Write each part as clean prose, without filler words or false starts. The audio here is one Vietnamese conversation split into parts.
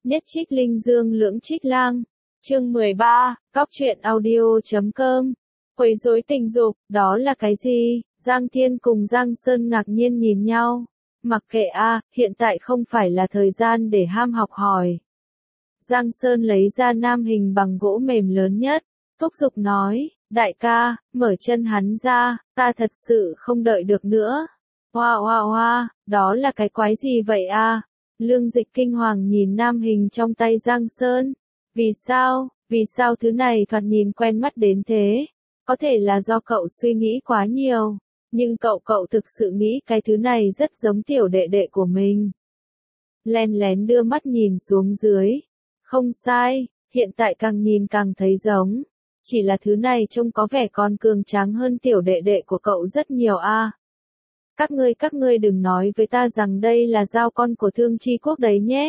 Nhất trích linh dương lưỡng trích lang. Chương 13, Cóc truyện audio.com. Quấy rối tình dục, đó là cái gì? Giang Thiên cùng Giang Sơn ngạc nhiên nhìn nhau. Mặc kệ a, hiện tại không phải là thời gian để ham học hỏi. Giang Sơn lấy ra nam hình bằng gỗ mềm lớn nhất, thúc giục nói, đại ca, mở chân hắn ra, ta thật sự không đợi được nữa. Hoa hoa hoa, đó là cái quái gì vậy a? Lương Dịch kinh hoàng nhìn nam hình trong tay Giang Sơn. Vì sao thứ này thoạt nhìn quen mắt đến thế? Có thể là do cậu suy nghĩ quá nhiều, nhưng cậu thực sự nghĩ cái thứ này rất giống tiểu đệ đệ của mình. Len lén đưa mắt nhìn xuống dưới. Không sai, hiện tại càng nhìn càng thấy giống. Chỉ là thứ này trông có vẻ còn cường tráng hơn tiểu đệ đệ của cậu rất nhiều a. Các ngươi đừng nói với ta rằng đây là dao con của Thương Chi Quốc đấy nhé.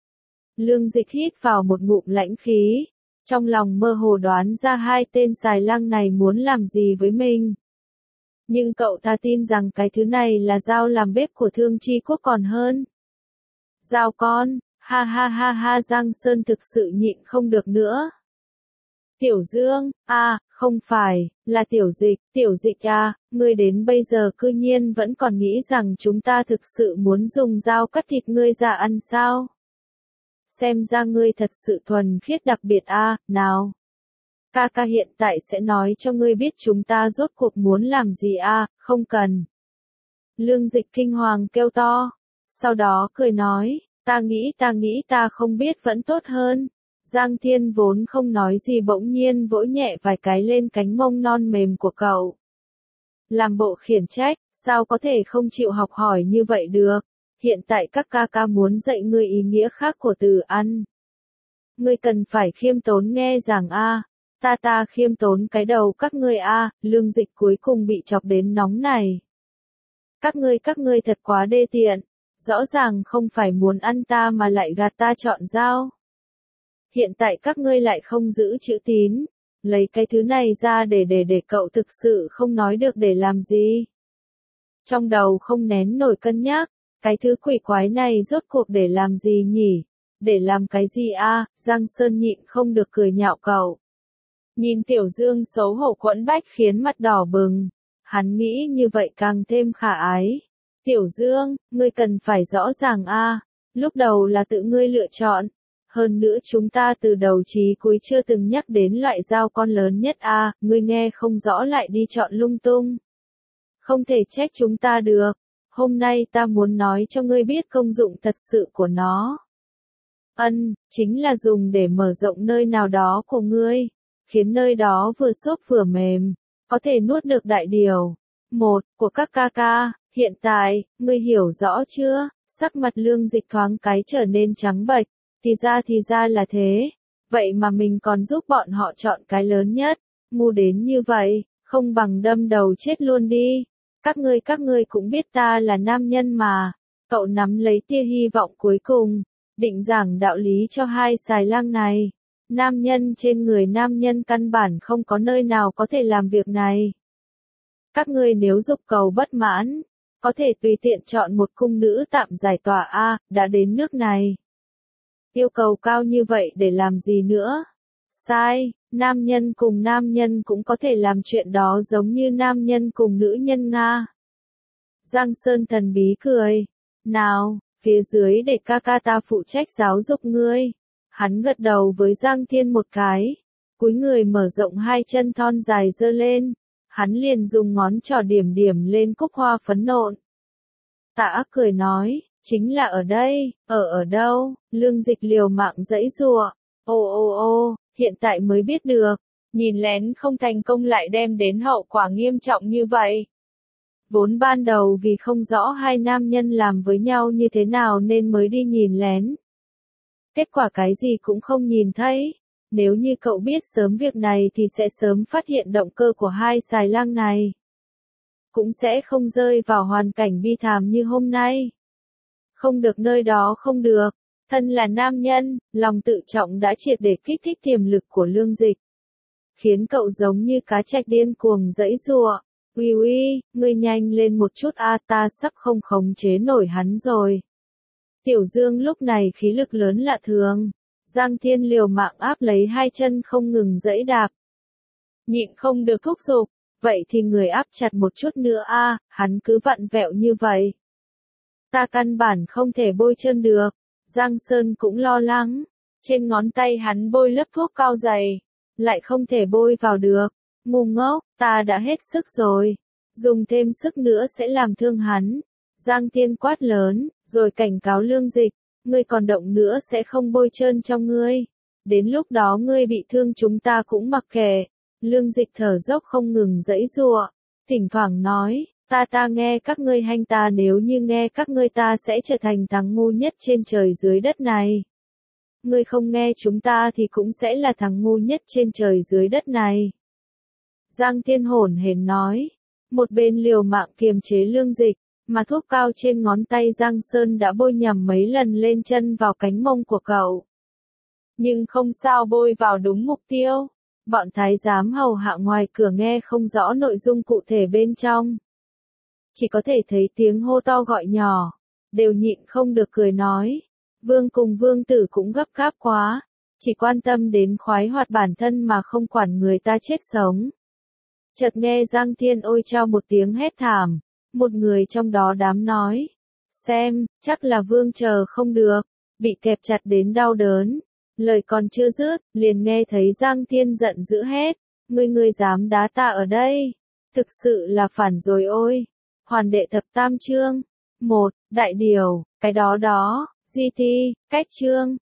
Lương Dịch hít vào một ngụm lãnh khí, trong lòng mơ hồ đoán ra hai tên xài lang này muốn làm gì với mình. Nhưng cậu ta tin rằng cái thứ này là dao làm bếp của Thương Chi Quốc còn hơn. Dao con, ha ha ha ha, Giang Sơn thực sự nhịn không được nữa. Tiểu Dương, không phải, là Tiểu Dịch ngươi đến bây giờ cư nhiên vẫn còn nghĩ rằng chúng ta thực sự muốn dùng dao cắt thịt ngươi ra ăn sao? Xem ra ngươi thật sự thuần khiết đặc biệt nào. Ca hiện tại sẽ nói cho ngươi biết chúng ta rốt cuộc muốn làm gì không cần. Lương Dịch kinh hoàng kêu to, sau đó cười nói, ta nghĩ ta không biết vẫn tốt hơn. Giang Thiên vốn không nói gì bỗng nhiên vỗ nhẹ vài cái lên cánh mông non mềm của cậu. Làm bộ khiển trách, sao có thể không chịu học hỏi như vậy được, hiện tại các ca muốn dạy ngươi ý nghĩa khác của từ ăn. Ngươi cần phải khiêm tốn nghe rằng ta khiêm tốn cái đầu các ngươi Lương Dịch cuối cùng bị chọc đến nóng này. Các ngươi thật quá đê tiện, rõ ràng không phải muốn ăn ta mà lại gạt ta chọn dao. Hiện tại các ngươi lại không giữ chữ tín, lấy cái thứ này ra để cậu thực sự không nói được để làm gì. Trong đầu không nén nổi cân nhắc, cái thứ quỷ quái này rốt cuộc để làm gì nhỉ? Để làm cái gì Giang Sơn nhịn không được cười nhạo cậu. Nhìn Tiểu Dương xấu hổ quẫn bách khiến mặt đỏ bừng, hắn nghĩ như vậy càng thêm khả ái. Tiểu Dương, ngươi cần phải rõ ràng lúc đầu là tự ngươi lựa chọn. Hơn nữa chúng ta từ đầu chí cuối chưa từng nhắc đến loại dao con lớn nhất ngươi nghe không rõ lại đi chọn lung tung. Không thể trách chúng ta được, hôm nay ta muốn nói cho ngươi biết công dụng thật sự của nó. Chính là dùng để mở rộng nơi nào đó của ngươi, khiến nơi đó vừa xốp vừa mềm, có thể nuốt được đại điều. Một, của các ca, hiện tại, ngươi hiểu rõ chưa? Sắc mặt Lương Dịch thoáng cái trở nên trắng bệch. Thì ra là thế, vậy mà mình còn giúp bọn họ chọn cái lớn nhất, ngu đến như vậy, không bằng đâm đầu chết luôn đi. Các ngươi cũng biết ta là nam nhân mà. Cậu nắm lấy tia hy vọng cuối cùng, định giảng đạo lý cho hai xài lang này. Nam nhân trên người nam nhân căn bản không có nơi nào có thể làm việc này. Các ngươi nếu dục cầu bất mãn, có thể tùy tiện chọn một cung nữ tạm giải tỏa đã đến nước này. Yêu cầu cao như vậy để làm gì nữa? Sai, nam nhân cùng nam nhân cũng có thể làm chuyện đó giống như nam nhân cùng nữ nhân Nga. Giang Sơn thần bí cười. Nào, phía dưới để ca ta phụ trách giáo dục ngươi. Hắn gật đầu với Giang Thiên một cái. Cúi người mở rộng hai chân thon dài giơ lên. Hắn liền dùng ngón trỏ điểm lên cúc hoa phấn nộn. Tạ cười nói. Chính là ở đây, ở đâu? Lương Dịch liều mạng giãy giụa. Hiện tại mới biết được, nhìn lén không thành công lại đem đến hậu quả nghiêm trọng như vậy. Vốn ban đầu vì không rõ hai nam nhân làm với nhau như thế nào nên mới đi nhìn lén. Kết quả cái gì cũng không nhìn thấy. Nếu như cậu biết sớm việc này thì sẽ sớm phát hiện động cơ của hai xài lang này. Cũng sẽ không rơi vào hoàn cảnh bi thảm như hôm nay. Không được nơi đó không được, thân là nam nhân, lòng tự trọng đã triệt để kích thích tiềm lực của Lương Dịch. Khiến cậu giống như cá trạch điên cuồng giãy giụa. Uy, ngươi nhanh lên một chút ta sắp không khống chế nổi hắn rồi. Tiểu Dương lúc này khí lực lớn lạ thường. Giang Thiên liều mạng áp lấy hai chân không ngừng giãy đạp. Nhịn không được thúc giục, vậy thì người áp chặt một chút nữa a, hắn cứ vặn vẹo như vậy. Ta căn bản không thể bôi trơn được. Giang Sơn cũng lo lắng. Trên ngón tay hắn bôi lớp thuốc cao dày, lại không thể bôi vào được. Ngu ngốc, ta đã hết sức rồi. Dùng thêm sức nữa sẽ làm thương hắn. Giang Thiên quát lớn, rồi cảnh cáo Lương Dịch, ngươi còn động nữa sẽ không bôi trơn cho ngươi. Đến lúc đó ngươi bị thương chúng ta cũng mặc kệ. Lương Dịch thở dốc không ngừng giãy giụa, thỉnh thoảng nói, ta nghe các ngươi hành ta, nếu như nghe các ngươi ta sẽ trở thành thằng ngu nhất trên trời dưới đất này. Ngươi không nghe chúng ta thì cũng sẽ là thằng ngu nhất trên trời dưới đất này. Giang Thiên hổn hển nói, một bên liều mạng kiềm chế Lương Dịch, mà thuốc cao trên ngón tay Giang Sơn đã bôi nhầm mấy lần lên chân vào cánh mông của cậu. Nhưng không sao bôi vào đúng mục tiêu. Bọn thái giám hầu hạ ngoài cửa nghe không rõ nội dung cụ thể bên trong. Chỉ có thể thấy tiếng hô to gọi nhỏ, đều nhịn không được cười nói. Vương cùng vương tử cũng gấp gáp quá, chỉ quan tâm đến khoái hoạt bản thân mà không quản người ta chết sống. Chợt nghe Giang Thiên ôi trao một tiếng hét thảm, một người trong đó đám nói. Xem, chắc là vương chờ không được, bị kẹp chặt đến đau đớn. Lời còn chưa dứt, liền nghe thấy Giang Thiên giận dữ hét. Ngươi dám đá ta ở đây? Thực sự là phản rồi ôi. Hoàn đệ thập tam chương. 1. Đại điều, cái đó, GT, cách chương.